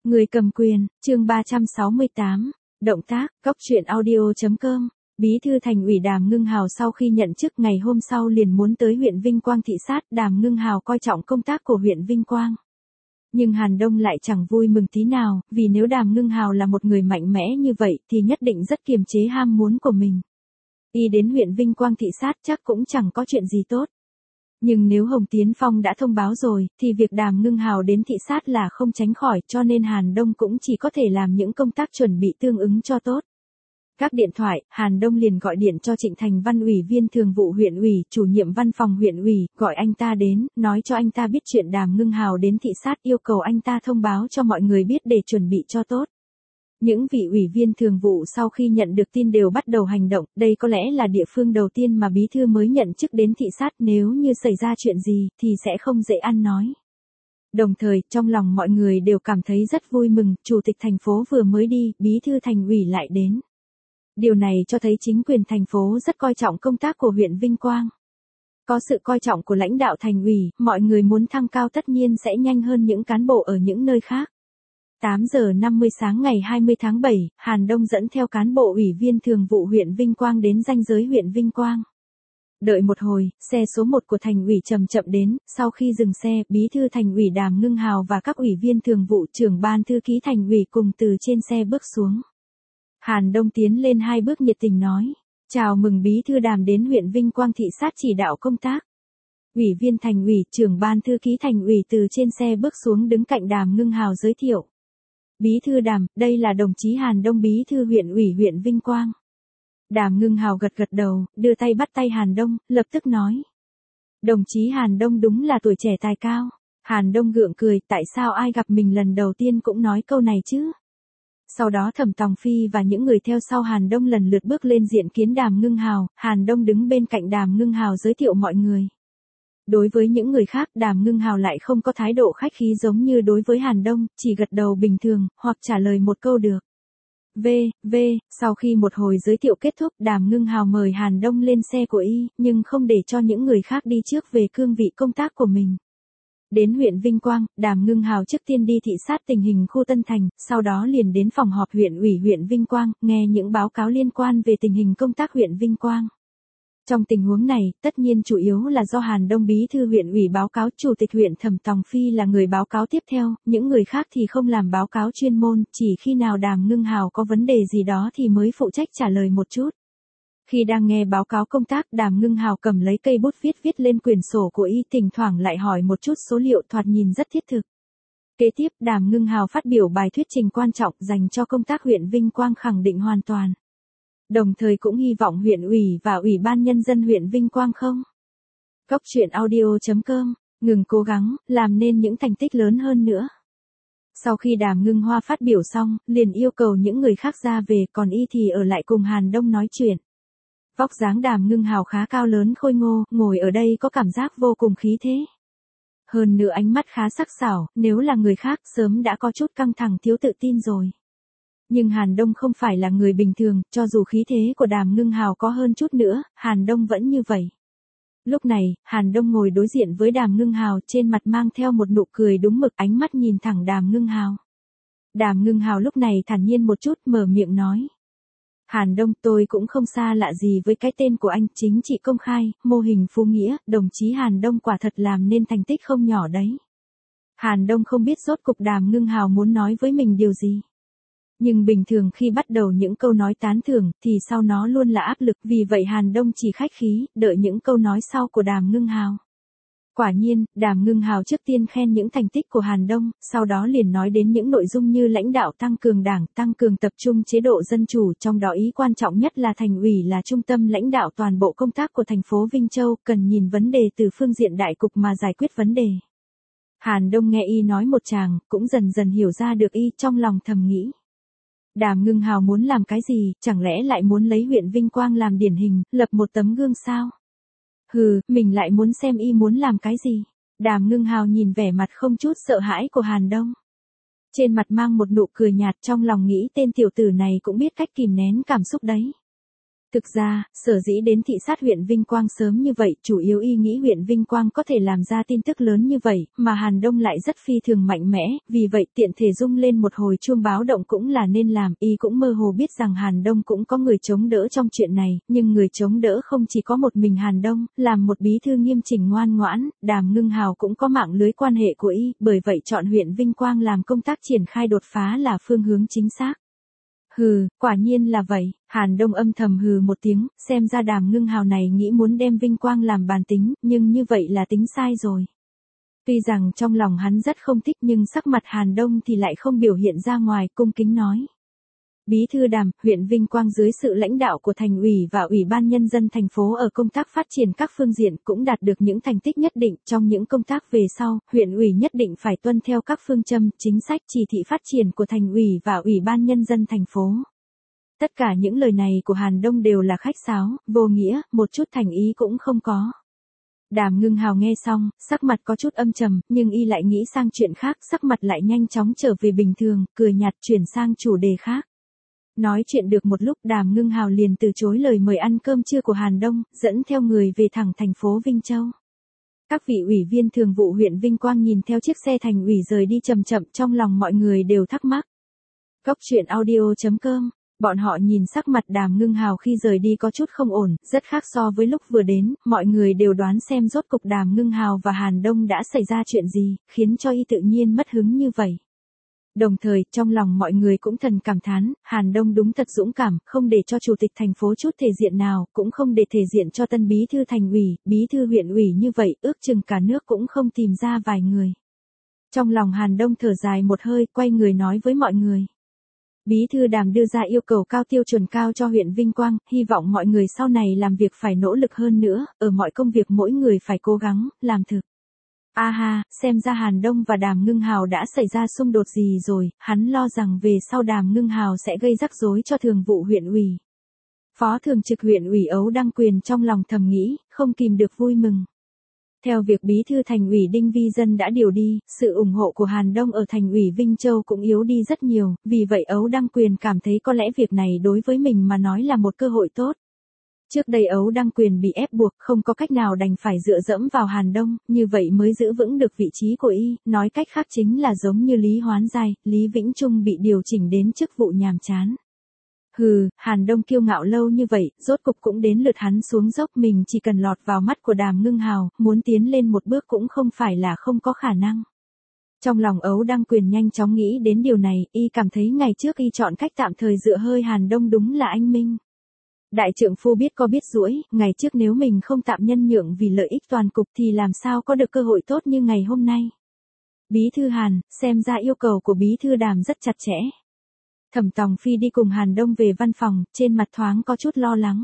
Người cầm quyền, chương 368, động tác, cóc truyện audio.com. Bí thư thành ủy Đàm Ngưng Hào sau khi nhận chức ngày hôm sau liền muốn tới huyện Vinh Quang thị sát. Đàm Ngưng Hào coi trọng công tác của huyện Vinh Quang. Nhưng Hàn Đông lại chẳng vui mừng tí nào, vì nếu Đàm Ngưng Hào là một người mạnh mẽ như vậy thì nhất định rất kiềm chế ham muốn của mình. Y đến huyện Vinh Quang thị sát chắc cũng chẳng có chuyện gì tốt. Nhưng nếu Hồng Tiến Phong đã thông báo rồi, thì việc Đàm Ngưng Hào đến thị sát là không tránh khỏi, cho nên Hàn Đông cũng chỉ có thể làm những công tác chuẩn bị tương ứng cho tốt. Các điện thoại, Hàn Đông liền gọi điện cho Trịnh Thành Văn, ủy viên thường vụ huyện ủy, chủ nhiệm văn phòng huyện ủy, gọi anh ta đến, nói cho anh ta biết chuyện Đàm Ngưng Hào đến thị sát, yêu cầu anh ta thông báo cho mọi người biết để chuẩn bị cho tốt. Những vị ủy viên thường vụ sau khi nhận được tin đều bắt đầu hành động, đây có lẽ là địa phương đầu tiên mà bí thư mới nhận chức đến thị sát, nếu như xảy ra chuyện gì thì sẽ không dễ ăn nói. Đồng thời, trong lòng mọi người đều cảm thấy rất vui mừng, chủ tịch thành phố vừa mới đi, bí thư thành ủy lại đến. Điều này cho thấy chính quyền thành phố rất coi trọng công tác của huyện Vinh Quang. Có sự coi trọng của lãnh đạo thành ủy, mọi người muốn thăng cao tất nhiên sẽ nhanh hơn những cán bộ ở những nơi khác. 8 giờ 50 sáng ngày 20 tháng 7, Hàn Đông dẫn theo cán bộ ủy viên thường vụ huyện Vinh Quang đến ranh giới huyện Vinh Quang. Đợi một hồi, xe số 1 của thành ủy chậm chậm đến, sau khi dừng xe, bí thư thành ủy Đàm Ngưng Hào và các ủy viên thường vụ, trưởng ban thư ký thành ủy cùng từ trên xe bước xuống. Hàn Đông tiến lên 2 bước nhiệt tình nói, chào mừng bí thư Đàm đến huyện Vinh Quang thị sát chỉ đạo công tác. Ủy viên thành ủy, trưởng ban thư ký thành ủy từ trên xe bước xuống đứng cạnh Đàm Ngưng Hào giới thiệu. Bí thư Đàm, đây là đồng chí Hàn Đông, bí thư huyện ủy huyện Vinh Quang. Đàm Ngưng Hào gật gật đầu, đưa tay bắt tay Hàn Đông, lập tức nói. Đồng chí Hàn Đông đúng là tuổi trẻ tài cao. Hàn Đông gượng cười, tại sao ai gặp mình lần đầu tiên cũng nói câu này chứ? Sau đó Thẩm Tòng Phi và những người theo sau Hàn Đông lần lượt bước lên diện kiến Đàm Ngưng Hào, Hàn Đông đứng bên cạnh Đàm Ngưng Hào giới thiệu mọi người. Đối với những người khác, Đàm Ngưng Hào lại không có thái độ khách khí giống như đối với Hàn Đông, chỉ gật đầu bình thường, hoặc trả lời một câu được. Sau khi một hồi giới thiệu kết thúc, Đàm Ngưng Hào mời Hàn Đông lên xe của y, nhưng không để cho những người khác đi trước về cương vị công tác của mình. Đến huyện Vinh Quang, Đàm Ngưng Hào trước tiên đi thị sát tình hình khu Tân Thành, sau đó liền đến phòng họp huyện ủy huyện Vinh Quang, nghe những báo cáo liên quan về tình hình công tác huyện Vinh Quang. Trong tình huống này, tất nhiên chủ yếu là do Hàn Đông bí thư huyện ủy báo cáo, chủ tịch huyện Thẩm Tòng Phi là người báo cáo tiếp theo, những người khác thì không làm báo cáo chuyên môn, chỉ khi nào Đàm Ngưng Hào có vấn đề gì đó thì mới phụ trách trả lời một chút. Khi đang nghe báo cáo công tác, Đàm Ngưng Hào cầm lấy cây bút viết lên quyển sổ của y, thỉnh thoảng lại hỏi một chút số liệu thoạt nhìn rất thiết thực. Kế tiếp, Đàm Ngưng Hào phát biểu bài thuyết trình quan trọng dành cho công tác huyện Vinh Quang, khẳng định hoàn toàn. Đồng thời cũng hy vọng huyện ủy và ủy ban nhân dân huyện Vinh Quang không. Cóc truyện audio.com, ngừng cố gắng, làm nên những thành tích lớn hơn nữa. Sau khi Đàm Ngưng Hoa phát biểu xong, liền yêu cầu những người khác ra về, còn y thì ở lại cùng Hàn Đông nói chuyện. Vóc dáng Đàm Ngưng Hào khá cao lớn khôi ngô, ngồi ở đây có cảm giác vô cùng khí thế. Hơn nữa ánh mắt khá sắc sảo, nếu là người khác sớm đã có chút căng thẳng thiếu tự tin rồi. Nhưng Hàn Đông không phải là người bình thường, cho dù khí thế của Đàm Ngưng Hào có hơn chút nữa, Hàn Đông vẫn như vậy. Lúc này, Hàn Đông ngồi đối diện với Đàm Ngưng Hào, trên mặt mang theo một nụ cười đúng mực, ánh mắt nhìn thẳng Đàm Ngưng Hào. Đàm Ngưng Hào lúc này thản nhiên một chút, mở miệng nói. Hàn Đông, tôi cũng không xa lạ gì với cái tên của anh, chính trị công khai, mô hình Phú Nghĩa, đồng chí Hàn Đông quả thật làm nên thành tích không nhỏ đấy. Hàn Đông không biết rốt cục Đàm Ngưng Hào muốn nói với mình điều gì. Nhưng bình thường khi bắt đầu những câu nói tán thưởng, thì sau nó luôn là áp lực, vì vậy Hàn Đông chỉ khách khí, đợi những câu nói sau của Đàm Ngưng Hào. Quả nhiên, Đàm Ngưng Hào trước tiên khen những thành tích của Hàn Đông, sau đó liền nói đến những nội dung như lãnh đạo tăng cường đảng, tăng cường tập trung chế độ dân chủ, trong đó ý quan trọng nhất là thành ủy là trung tâm lãnh đạo toàn bộ công tác của thành phố Vinh Châu, cần nhìn vấn đề từ phương diện đại cục mà giải quyết vấn đề. Hàn Đông nghe y nói một tràng, cũng dần dần hiểu ra được y, trong lòng thầm nghĩ. Đàm Ngưng Hào muốn làm cái gì, chẳng lẽ lại muốn lấy huyện Vinh Quang làm điển hình, lập một tấm gương sao? Hừ, mình lại muốn xem y muốn làm cái gì. Đàm Ngưng Hào nhìn vẻ mặt không chút sợ hãi của Hàn Đông. Trên mặt mang một nụ cười nhạt, trong lòng nghĩ tên tiểu tử này cũng biết cách kìm nén cảm xúc đấy. Thực ra, sở dĩ đến thị sát huyện Vinh Quang sớm như vậy, chủ yếu y nghĩ huyện Vinh Quang có thể làm ra tin tức lớn như vậy, mà Hàn Đông lại rất phi thường mạnh mẽ, vì vậy tiện thể rung lên một hồi chuông báo động cũng là nên làm, y cũng mơ hồ biết rằng Hàn Đông cũng có người chống đỡ trong chuyện này, nhưng người chống đỡ không chỉ có một mình Hàn Đông, làm một bí thư nghiêm chỉnh ngoan ngoãn, Đàm Ngưng Hào cũng có mạng lưới quan hệ của y, bởi vậy chọn huyện Vinh Quang làm công tác triển khai đột phá là phương hướng chính xác. Hừ, quả nhiên là vậy, Hàn Đông âm thầm hừ một tiếng, xem ra Đàm Ngưng Hào này nghĩ muốn đem Vinh Quang làm bàn tính, nhưng như vậy là tính sai rồi. Tuy rằng trong lòng hắn rất không thích nhưng sắc mặt Hàn Đông thì lại không biểu hiện ra ngoài, cung kính nói. Bí thư Đàm, huyện Vinh Quang dưới sự lãnh đạo của thành ủy và ủy ban nhân dân thành phố ở công tác phát triển các phương diện cũng đạt được những thành tích nhất định. Trong những công tác về sau, huyện ủy nhất định phải tuân theo các phương châm, chính sách, chỉ thị phát triển của thành ủy và ủy ban nhân dân thành phố. Tất cả những lời này của Hàn Đông đều là khách sáo, vô nghĩa, một chút thành ý cũng không có. Đàm Ngưng Hào nghe xong, sắc mặt có chút âm trầm, nhưng y lại nghĩ sang chuyện khác, sắc mặt lại nhanh chóng trở về bình thường, cười nhạt chuyển sang chủ đề khác. Nói chuyện được một lúc Đàm Ngưng Hào liền từ chối lời mời ăn cơm trưa của Hàn Đông, dẫn theo người về thẳng thành phố Vinh Châu. Các vị ủy viên thường vụ huyện Vinh Quang nhìn theo chiếc xe thành ủy rời đi chậm chậm, trong lòng mọi người đều thắc mắc. Cốc truyện audio.com. Bọn họ nhìn sắc mặt Đàm Ngưng Hào khi rời đi có chút không ổn, rất khác so với lúc vừa đến, mọi người đều đoán xem rốt cục Đàm Ngưng Hào và Hàn Đông đã xảy ra chuyện gì, khiến cho y tự nhiên mất hứng như vậy. Đồng thời, trong lòng mọi người cũng thầm cảm thán, Hàn Đông đúng thật dũng cảm, không để cho chủ tịch thành phố chút thể diện nào, cũng không để thể diện cho tân bí thư thành ủy, bí thư huyện ủy như vậy, ước chừng cả nước cũng không tìm ra vài người. Trong lòng Hàn Đông thở dài một hơi, quay người nói với mọi người. Bí thư Đàm đưa ra yêu cầu cao tiêu chuẩn cao cho huyện Vinh Quang, hy vọng mọi người sau này làm việc phải nỗ lực hơn nữa, ở mọi công việc mỗi người phải cố gắng, làm thực. A ha, xem ra Hàn Đông và Đàm Ngưng Hào đã xảy ra xung đột gì rồi, hắn lo rằng về sau Đàm Ngưng Hào sẽ gây rắc rối cho thường vụ huyện ủy. Phó thường trực huyện ủy Ấu Đăng Quyền trong lòng thầm nghĩ, không kìm được vui mừng. Theo việc bí thư thành ủy Đinh Vi Dân đã điều đi, sự ủng hộ của Hàn Đông ở thành ủy Vinh Châu cũng yếu đi rất nhiều, vì vậy Ấu Đăng Quyền cảm thấy có lẽ việc này đối với mình mà nói là một cơ hội tốt. Trước đây Ấu Đăng Quyền bị ép buộc không có cách nào đành phải dựa dẫm vào Hàn Đông, như vậy mới giữ vững được vị trí của y, nói cách khác chính là giống như Lý Hoán Giai, Lý Vĩnh Trung bị điều chỉnh đến chức vụ nhàm chán. Hừ, Hàn Đông kiêu ngạo lâu như vậy, rốt cục cũng đến lượt hắn xuống dốc, mình chỉ cần lọt vào mắt của Đàm Ngưng Hào, muốn tiến lên một bước cũng không phải là không có khả năng. Trong lòng Ấu Đăng Quyền nhanh chóng nghĩ đến điều này, y cảm thấy ngày trước y chọn cách tạm thời dựa hơi Hàn Đông đúng là anh minh. Đại trượng phu biết có biết duỗi, ngày trước nếu mình không tạm nhân nhượng vì lợi ích toàn cục thì làm sao có được cơ hội tốt như ngày hôm nay. Bí thư Hàn, xem ra yêu cầu của bí thư Đàm rất chặt chẽ. Thẩm Tòng Phi đi cùng Hàn Đông về văn phòng, trên mặt thoáng có chút lo lắng.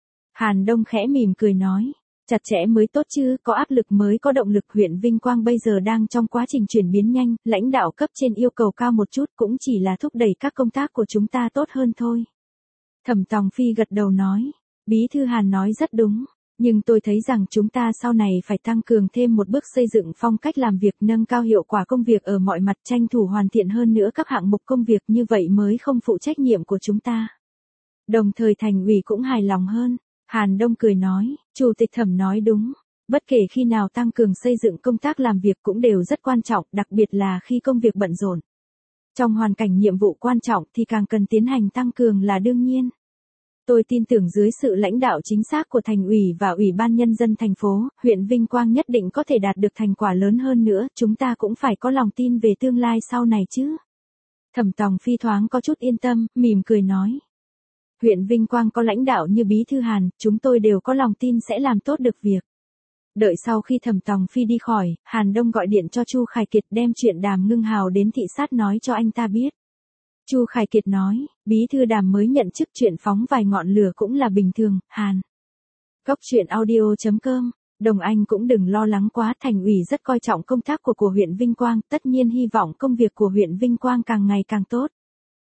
Hàn Đông khẽ mỉm cười nói, chặt chẽ mới tốt chứ, có áp lực mới có động lực, huyện Vinh Quang bây giờ đang trong quá trình chuyển biến nhanh, lãnh đạo cấp trên yêu cầu cao một chút cũng chỉ là thúc đẩy các công tác của chúng ta tốt hơn thôi. Thẩm Tòng Phi gật đầu nói, bí thư Hàn nói rất đúng, nhưng tôi thấy rằng chúng ta sau này phải tăng cường thêm một bước xây dựng phong cách làm việc, nâng cao hiệu quả công việc ở mọi mặt, tranh thủ hoàn thiện hơn nữa các hạng mục công việc, như vậy mới không phụ trách nhiệm của chúng ta. Đồng thời thành ủy cũng hài lòng hơn. Hàn Đông cười nói, chủ tịch Thẩm nói đúng, bất kể khi nào tăng cường xây dựng công tác làm việc cũng đều rất quan trọng, đặc biệt là khi công việc bận rộn. Trong hoàn cảnh nhiệm vụ quan trọng thì càng cần tiến hành tăng cường là đương nhiên. Tôi tin tưởng dưới sự lãnh đạo chính xác của thành ủy và ủy ban nhân dân thành phố, huyện Vinh Quang nhất định có thể đạt được thành quả lớn hơn nữa, chúng ta cũng phải có lòng tin về tương lai sau này chứ. Thẩm Tòng Phi thoáng có chút yên tâm, mỉm cười nói. Huyện Vinh Quang có lãnh đạo như bí thư Hàn, chúng tôi đều có lòng tin sẽ làm tốt được việc. Đợi sau khi Thẩm Tòng Phi đi khỏi, Hàn Đông gọi điện cho Chu Khải Kiệt đem chuyện Đàm Ngưng Hào đến thị sát nói cho anh ta biết. Chu Khải Kiệt nói, bí thư Đàm mới nhận chức, chuyện phóng vài ngọn lửa cũng là bình thường, Hàn. Cốc truyện audio.com, Đồng Anh cũng đừng lo lắng quá, thành ủy rất coi trọng công tác của huyện Vinh Quang, tất nhiên hy vọng công việc của huyện Vinh Quang càng ngày càng tốt.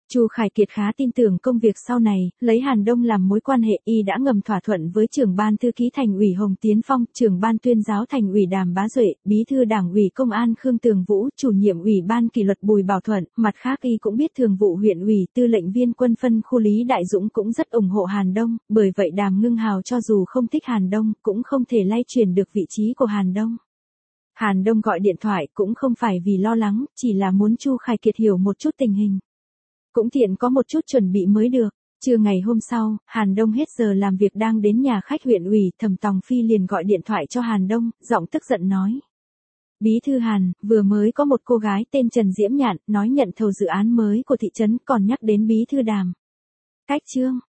Chu Khải Kiệt khá tin tưởng công việc sau này, lấy Hàn Đông làm mối quan hệ, y đã ngầm thỏa thuận với trưởng ban thư ký Thành ủy Hồng Tiến Phong, trưởng ban tuyên giáo Thành ủy Đàm Bá Duệ, bí thư Đảng ủy Công an Khương Tường Vũ, chủ nhiệm Ủy ban kỷ luật Bùi Bảo Thuận, mặt khác y cũng biết thường vụ huyện ủy, tư lệnh viên quân phân khu Lý Đại Dũng cũng rất ủng hộ Hàn Đông, bởi vậy Đàm Ngưng Hào cho dù không thích Hàn Đông, cũng không thể lay chuyển được vị trí của Hàn Đông. Hàn Đông gọi điện thoại cũng không phải vì lo lắng, chỉ là muốn Chu Khải Kiệt hiểu một chút tình hình. Cũng tiện có một chút chuẩn bị mới được. Trưa ngày hôm sau, Hàn Đông hết giờ làm việc đang đến nhà khách huyện ủy, Thẩm Tòng Phi liền gọi điện thoại cho Hàn Đông, giọng tức giận nói. Bí thư Hàn, vừa mới có một cô gái tên Trần Diễm Nhạn, nói nhận thầu dự án mới của thị trấn, còn nhắc đến bí thư Đàm. Cách Trương,